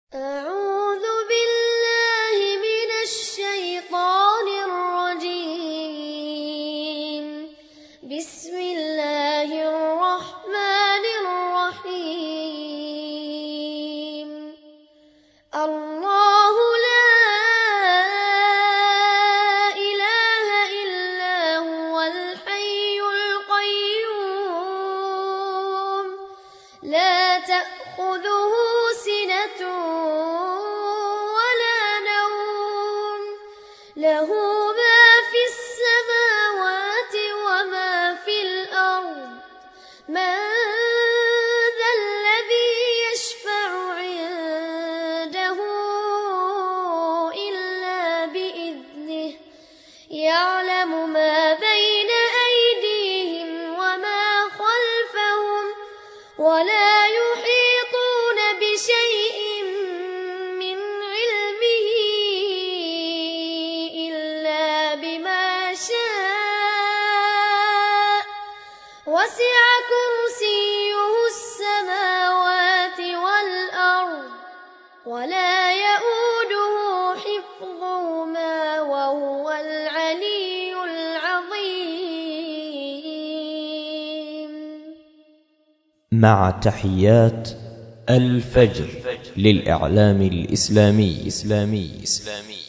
أعوذ بالله من الشيطان الرجيم. بسم الله الرحمن الرحيم. الله لا إله إلا هو الحي القيوم لا تأخذه سنة ولا نوم له ما في السماوات وما في الأرض من ذا الذي يشفع عنده إلا بإذنه يعلم ما بين أيديهم وما خلفهم ولا يحيطون بشيء من علمه إلا بما شاء وسع كرسيه السماوات والأرض ولا يؤوده حفظهما وهو العلي العظيم. مع تحيات الفجر للإعلام الإسلامي.